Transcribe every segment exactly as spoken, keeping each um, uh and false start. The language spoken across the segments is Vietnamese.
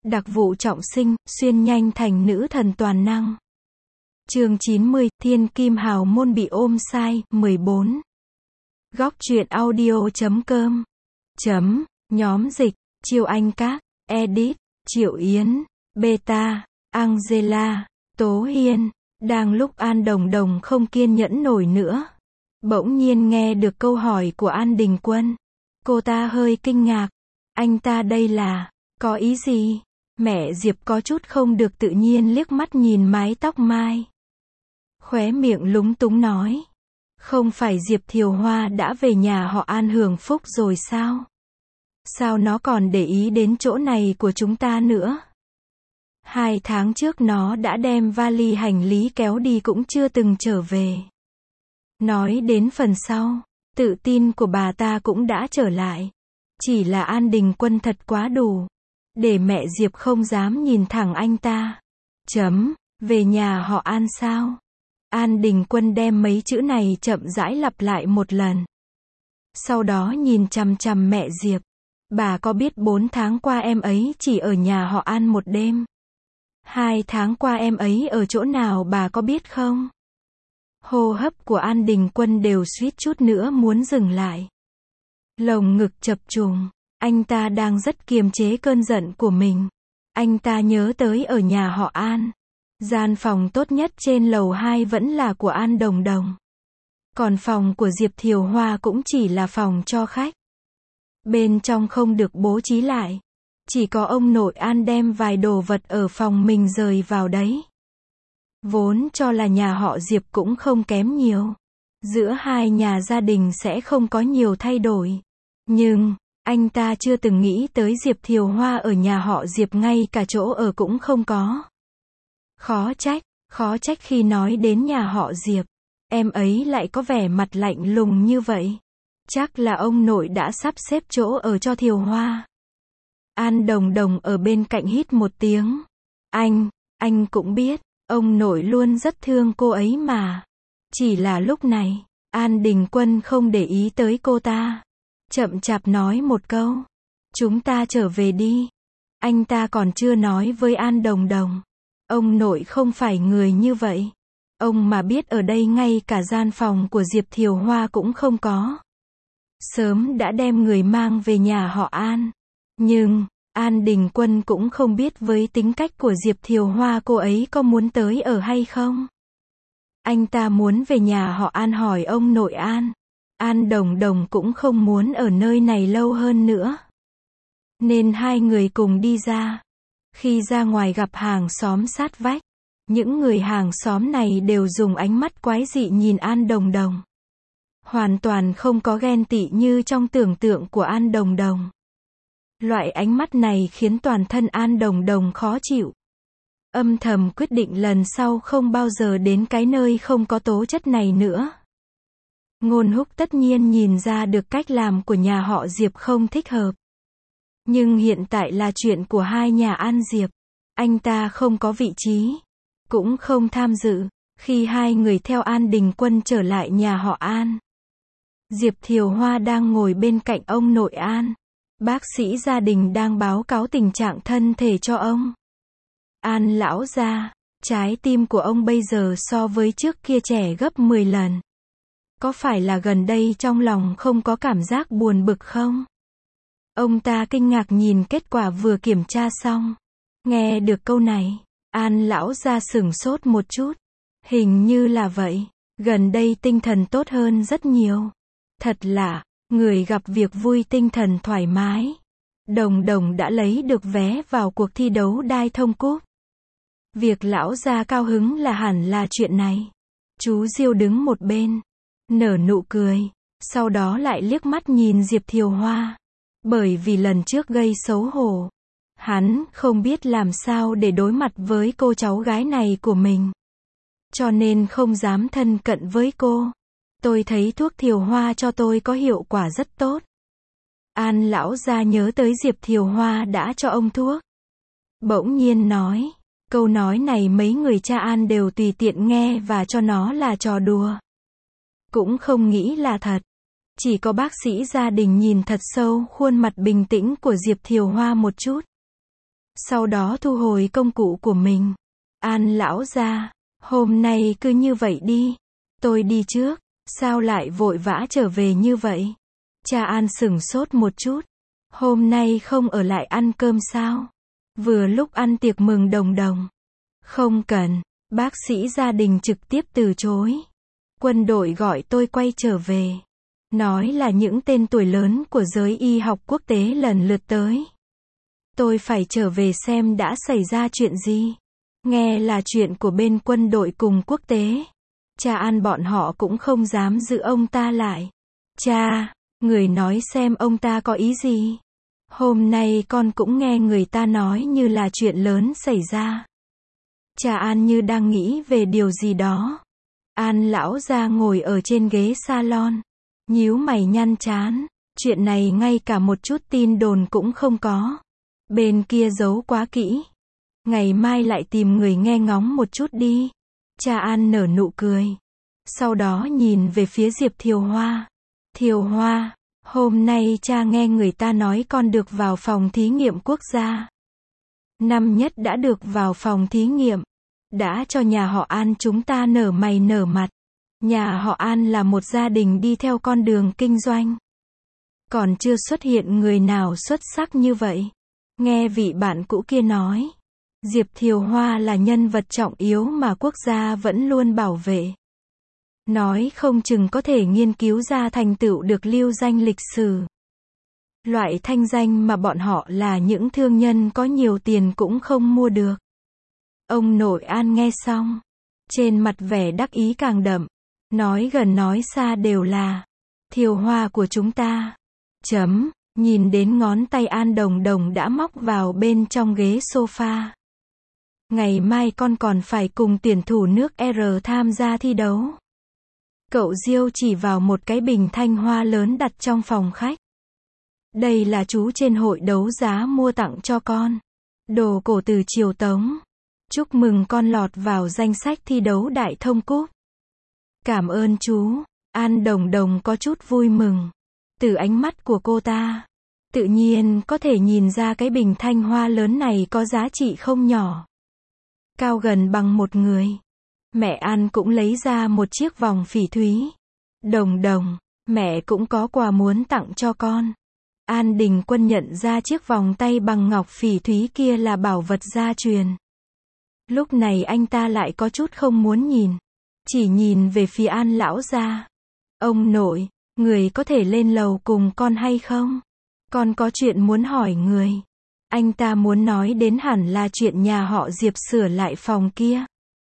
Đặc vụ trọng sinh, xuyên nhanh thành nữ thần toàn năng. Chương chín mươi, Thiên Kim Hào Môn bị ôm sai, mười bốn. Góc truyện audio chấm com. Chấm, nhóm dịch, Chiêu Anh Các, edit, Triệu Yến, beta, Angela, Tố Hiên. Đang lúc An Đồng Đồng không kiên nhẫn nổi nữa, bỗng nhiên nghe được câu hỏi của An Đình Quân. Cô ta hơi kinh ngạc. Anh ta đây là, có ý gì? Mẹ Diệp có chút không được tự nhiên liếc mắt nhìn mái tóc mai. Khóe miệng lúng túng nói. Không phải Diệp Thiều Hoa đã về nhà họ An hưởng phúc rồi sao? Sao nó còn để ý đến chỗ này của chúng ta nữa? Hai tháng trước nó đã đem vali hành lý kéo đi cũng chưa từng trở về. Nói đến phần sau, tự tin của bà ta cũng đã trở lại. Chỉ là An Đình Quân thật quá đủ, để mẹ Diệp không dám nhìn thẳng anh ta. Chấm, về nhà họ An sao? An Đình Quân đem mấy chữ này chậm rãi lặp lại một lần. Sau đó nhìn chằm chằm mẹ Diệp. Bà có biết bốn tháng qua em ấy chỉ ở nhà họ An một đêm? Hai tháng qua em ấy ở chỗ nào bà có biết không? Hô hấp của An Đình Quân đều suýt chút nữa muốn dừng lại. Lồng ngực chập trùng, anh ta đang rất kiềm chế cơn giận của mình. Anh ta nhớ tới ở nhà họ An, gian phòng tốt nhất trên lầu hai vẫn là của An Đồng Đồng. Còn phòng của Diệp Thiều Hoa cũng chỉ là phòng cho khách. Bên trong không được bố trí lại. Chỉ có ông nội An đem vài đồ vật ở phòng mình rời vào đấy. Vốn cho là nhà họ Diệp cũng không kém nhiều. Giữa hai nhà gia đình sẽ không có nhiều thay đổi. Nhưng, anh ta chưa từng nghĩ tới Diệp Thiều Hoa ở nhà họ Diệp ngay cả chỗ ở cũng không có. Khó trách, khó trách khi nói đến nhà họ Diệp, em ấy lại có vẻ mặt lạnh lùng như vậy. Chắc là ông nội đã sắp xếp chỗ ở cho Thiều Hoa. An Đồng Đồng ở bên cạnh hít một tiếng. Anh, anh cũng biết, ông nội luôn rất thương cô ấy mà. Chỉ là lúc này, An Đình Quân không để ý tới cô ta. Chậm chạp nói một câu. Chúng ta trở về đi. Anh ta còn chưa nói với An Đồng Đồng. Ông nội không phải người như vậy. Ông mà biết ở đây ngay cả gian phòng của Diệp Thiều Hoa cũng không có. Sớm đã đem người mang về nhà họ An. Nhưng, An Đình Quân cũng không biết với tính cách của Diệp Thiều Hoa cô ấy có muốn tới ở hay không. Anh ta muốn về nhà họ An hỏi ông nội An. An Đồng Đồng cũng không muốn ở nơi này lâu hơn nữa. Nên hai người cùng đi ra. Khi ra ngoài gặp hàng xóm sát vách. Những người hàng xóm này đều dùng ánh mắt quái dị nhìn An Đồng Đồng. Hoàn toàn không có ghen tị như trong tưởng tượng của An Đồng Đồng. Loại ánh mắt này khiến toàn thân An Đồng Đồng khó chịu. Âm thầm quyết định lần sau không bao giờ đến cái nơi không có tố chất này nữa. Ngôn Húc tất nhiên nhìn ra được cách làm của nhà họ Diệp không thích hợp. Nhưng hiện tại là chuyện của hai nhà An Diệp. Anh ta không có vị trí, cũng không tham dự, khi hai người theo An Đình Quân trở lại nhà họ An. Diệp Thiều Hoa đang ngồi bên cạnh ông nội An. Bác sĩ gia đình đang báo cáo tình trạng thân thể cho ông. An lão gia, trái tim của ông bây giờ so với trước kia trẻ gấp mười lần. Có phải là gần đây trong lòng không có cảm giác buồn bực không? Ông ta kinh ngạc nhìn kết quả vừa kiểm tra xong. Nghe được câu này, An lão gia sửng sốt một chút. Hình như là vậy, gần đây tinh thần tốt hơn rất nhiều. Thật lạ, người gặp việc vui tinh thần thoải mái. Đồng Đồng đã lấy được vé vào cuộc thi đấu đai thông cúp. Việc lão gia cao hứng là hẳn là chuyện này. Chú Diêu đứng một bên, nở nụ cười, sau đó lại liếc mắt nhìn Diệp Thiều Hoa. Bởi vì lần trước gây xấu hổ, hắn không biết làm sao để đối mặt với cô cháu gái này của mình. Cho nên không dám thân cận với cô. Tôi thấy thuốc Thiều Hoa cho tôi có hiệu quả rất tốt. An lão gia nhớ tới Diệp Thiều Hoa đã cho ông thuốc. Bỗng nhiên nói, câu nói này mấy người cha An đều tùy tiện nghe và cho nó là trò đùa. Cũng không nghĩ là thật. Chỉ có bác sĩ gia đình nhìn thật sâu khuôn mặt bình tĩnh của Diệp Thiều Hoa một chút. Sau đó thu hồi công cụ của mình. An lão gia, hôm nay cứ như vậy đi. Tôi đi trước, sao lại vội vã trở về như vậy? Cha An sửng sốt một chút. Hôm nay không ở lại ăn cơm sao? Vừa lúc ăn tiệc mừng đồng đồng. Không cần, bác sĩ gia đình trực tiếp từ chối. Quân đội gọi tôi quay trở về. Nói là những tên tuổi lớn của giới y học quốc tế lần lượt tới. Tôi phải trở về xem đã xảy ra chuyện gì. Nghe là chuyện của bên quân đội cùng quốc tế. Cha An bọn họ cũng không dám giữ ông ta lại. Cha, người nói xem ông ta có ý gì. Hôm nay con cũng nghe người ta nói như là chuyện lớn xảy ra. Cha An như đang nghĩ về điều gì đó. An lão gia ngồi ở trên ghế salon. Nhíu mày nhăn chán. Chuyện này ngay cả một chút tin đồn cũng không có. Bên kia giấu quá kỹ. Ngày mai lại tìm người nghe ngóng một chút đi. Cha An nở nụ cười. Sau đó nhìn về phía Diệp Thiều Hoa. Thiều Hoa, hôm nay cha nghe người ta nói con được vào phòng thí nghiệm quốc gia. Năm nhất đã được vào phòng thí nghiệm. Đã cho nhà họ An chúng ta nở mày nở mặt. Nhà họ An là một gia đình đi theo con đường kinh doanh. Còn chưa xuất hiện người nào xuất sắc như vậy. Nghe vị bạn cũ kia nói. Diệp Thiều Hoa là nhân vật trọng yếu mà quốc gia vẫn luôn bảo vệ. Nói không chừng có thể nghiên cứu ra thành tựu được lưu danh lịch sử. Loại thanh danh mà bọn họ là những thương nhân có nhiều tiền cũng không mua được. Ông nội An nghe xong. Trên mặt vẻ đắc ý càng đậm. Nói gần nói xa đều là Thiều Hoa của chúng ta. Chấm, nhìn đến ngón tay An Đồng Đồng đã móc vào bên trong ghế sofa. Ngày mai con còn phải cùng tuyển thủ nước R tham gia thi đấu. Cậu Diêu chỉ vào một cái bình thanh hoa lớn đặt trong phòng khách. Đây là chú trên hội đấu giá mua tặng cho con. Đồ cổ từ triều Tống. Chúc mừng con lọt vào danh sách thi đấu đại thông cúp. Cảm ơn chú. An Đồng Đồng có chút vui mừng. Từ ánh mắt của cô ta, tự nhiên có thể nhìn ra cái bình thanh hoa lớn này có giá trị không nhỏ. Cao gần bằng một người. Mẹ An cũng lấy ra một chiếc vòng phỉ thúy. Đồng Đồng, mẹ cũng có quà muốn tặng cho con. An Đình Quân nhận ra chiếc vòng tay bằng ngọc phỉ thúy kia là bảo vật gia truyền. Lúc này anh ta lại có chút không muốn nhìn. Chỉ nhìn về phía An lão gia. Ông nội, người có thể lên lầu cùng con hay không? Con có chuyện muốn hỏi người. Anh ta muốn nói đến hẳn là chuyện nhà họ Diệp sửa lại phòng kia.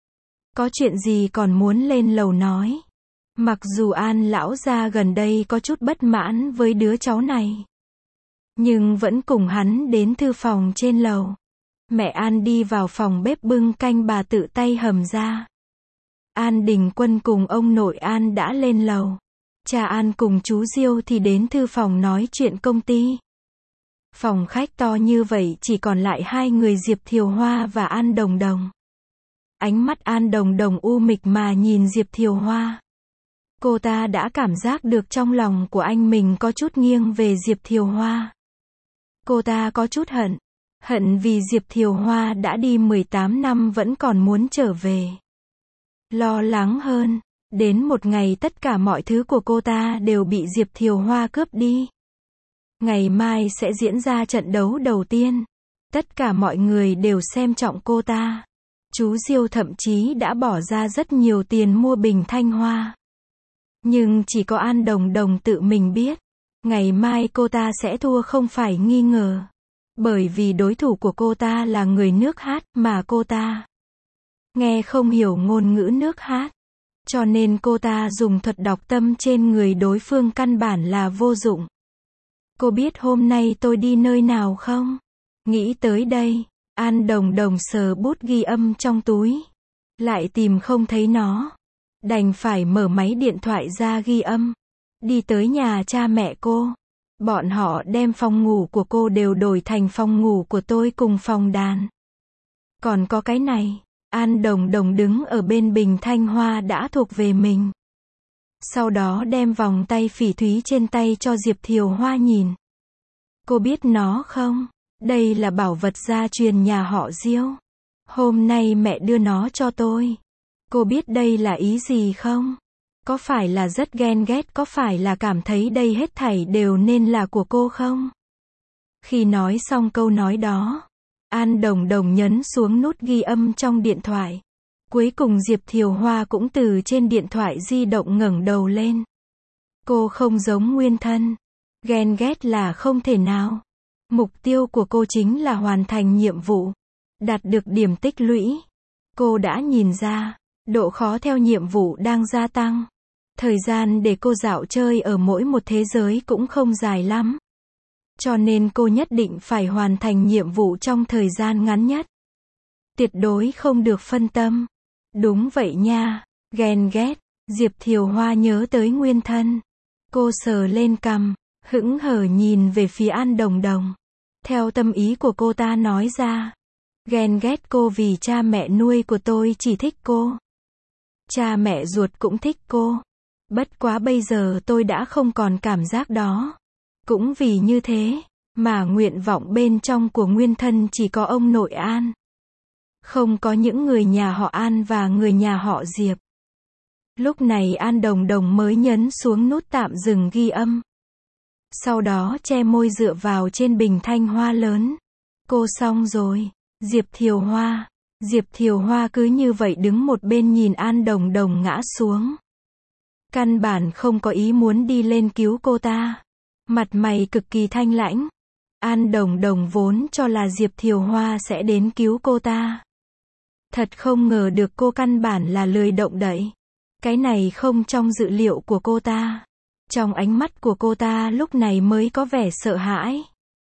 Có chuyện gì còn muốn lên lầu nói. Mặc dù An lão gia gần đây có chút bất mãn với đứa cháu này. Nhưng vẫn cùng hắn đến thư phòng trên lầu. Mẹ An đi vào phòng bếp bưng canh bà tự tay hầm ra. An Đình Quân cùng ông nội An đã lên lầu. Cha An cùng chú Diêu thì đến thư phòng nói chuyện công ty. Phòng khách to như vậy chỉ còn lại hai người Diệp Thiều Hoa và An Đồng Đồng. Ánh mắt An Đồng Đồng u mịch mà nhìn Diệp Thiều Hoa. Cô ta đã cảm giác được trong lòng của anh mình có chút nghiêng về Diệp Thiều Hoa. Cô ta có chút hận. Hận vì Diệp Thiều Hoa đã đi mười tám năm vẫn còn muốn trở về. Lo lắng hơn. Đến một ngày tất cả mọi thứ của cô ta đều bị Diệp Thiều Hoa cướp đi. Ngày mai sẽ diễn ra trận đấu đầu tiên. Tất cả mọi người đều xem trọng cô ta. Chú Diêu thậm chí đã bỏ ra rất nhiều tiền mua bình thanh hoa. Nhưng chỉ có An Đồng Đồng tự mình biết. Ngày mai cô ta sẽ thua không phải nghi ngờ. Bởi vì đối thủ của cô ta là người nước hát mà cô ta nghe không hiểu ngôn ngữ nước hát. Cho nên cô ta dùng thuật đọc tâm trên người đối phương căn bản là vô dụng. Cô biết hôm nay tôi đi nơi nào không? Nghĩ tới đây, An Đồng Đồng sờ bút ghi âm trong túi. Lại tìm không thấy nó. Đành phải mở máy điện thoại ra ghi âm. Đi tới nhà cha mẹ cô. Bọn họ đem phòng ngủ của cô đều đổi thành phòng ngủ của tôi cùng phòng đàn. Còn có cái này. An Đồng Đồng đứng ở bên bình thanh hoa đã thuộc về mình. Sau đó đem vòng tay phỉ thúy trên tay cho Diệp Thiều Hoa nhìn. Cô biết nó không? Đây là bảo vật gia truyền nhà họ Diêu. Hôm nay mẹ đưa nó cho tôi. Cô biết đây là ý gì không? Có phải là rất ghen ghét, có phải là cảm thấy đây hết thảy đều nên là của cô không? Khi nói xong câu nói đó, An Đồng Đồng nhấn xuống nút ghi âm trong điện thoại. Cuối cùng Diệp Thiều Hoa cũng từ trên điện thoại di động ngẩng đầu lên. Cô không giống Nguyên Thân. Ghen ghét là không thể nào. Mục tiêu của cô chính là hoàn thành nhiệm vụ, đạt được điểm tích lũy. Cô đã nhìn ra, độ khó theo nhiệm vụ đang gia tăng. Thời gian để cô dạo chơi ở mỗi một thế giới cũng không dài lắm. Cho nên cô nhất định phải hoàn thành nhiệm vụ trong thời gian ngắn nhất. Tuyệt đối không được phân tâm. Đúng vậy nha, ghen ghét. Diệp Thiều Hoa nhớ tới Nguyên Thân. Cô sờ lên cằm, hững hờ nhìn về phía An Đồng Đồng. Theo tâm ý của cô ta nói ra. Ghen ghét cô vì cha mẹ nuôi của tôi chỉ thích cô. Cha mẹ ruột cũng thích cô. Bất quá bây giờ tôi đã không còn cảm giác đó. Cũng vì như thế, mà nguyện vọng bên trong của Nguyên Thân chỉ có ông nội An. Không có những người nhà họ An và người nhà họ Diệp. Lúc này An Đồng Đồng mới nhấn xuống nút tạm dừng ghi âm. Sau đó che môi dựa vào trên bình thanh hoa lớn. Cô xong rồi. Diệp Thiều Hoa. Diệp Thiều Hoa cứ như vậy đứng một bên nhìn An Đồng Đồng ngã xuống. Căn bản không có ý muốn đi lên cứu cô ta. Mặt mày cực kỳ thanh lãnh. An Đồng Đồng vốn cho là Diệp Thiều Hoa sẽ đến cứu cô ta. Thật không ngờ được cô căn bản là lười động đậy. Cái này không trong dự liệu của cô ta. Trong ánh mắt của cô ta lúc này mới có vẻ sợ hãi.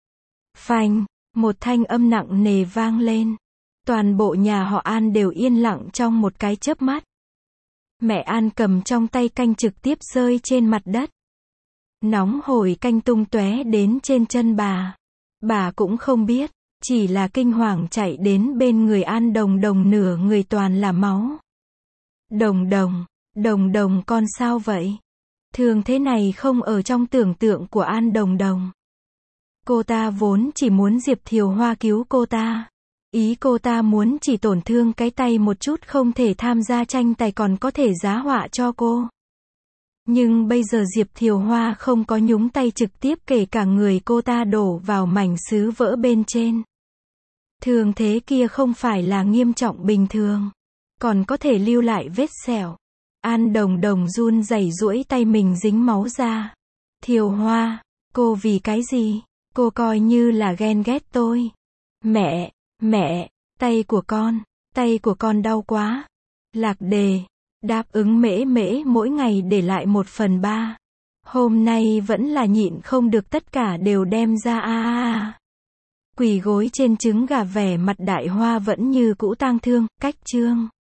Phanh, một thanh âm nặng nề vang lên. Toàn bộ nhà họ An đều yên lặng trong một cái chớp mắt. Mẹ An cầm trong tay canh trực tiếp rơi trên mặt đất. Nóng hổi canh tung tóe đến trên chân bà. Bà cũng không biết, chỉ là kinh hoàng chạy đến bên người An Đồng Đồng, nửa người toàn là máu. Đồng Đồng, Đồng Đồng con sao vậy? Thường thế này không ở trong tưởng tượng của An Đồng Đồng. Cô ta vốn chỉ muốn Diệp Thiều Hoa cứu cô ta. Ý cô ta muốn chỉ tổn thương cái tay một chút, không thể tham gia tranh tài còn có thể giá họa cho cô. Nhưng bây giờ Diệp Thiều Hoa không có nhúng tay trực tiếp, kể cả người cô ta đổ vào mảnh sứ vỡ bên trên. Thường thế kia không phải là nghiêm trọng bình thường, còn có thể lưu lại vết sẹo. An Đồng Đồng run rẩy duỗi tay mình dính máu ra. Thiều Hoa, cô vì cái gì? Cô coi như là ghen ghét tôi. Mẹ, mẹ, tay của con, tay của con đau quá. Lạc Đề, đáp ứng mễ mễ mỗi ngày để lại một phần ba. Hôm nay vẫn là nhịn không được, tất cả đều đem ra a a a. Quỳ gối trên trứng gà, vẻ mặt Đại Hoa vẫn như cũ tang thương. Cách chương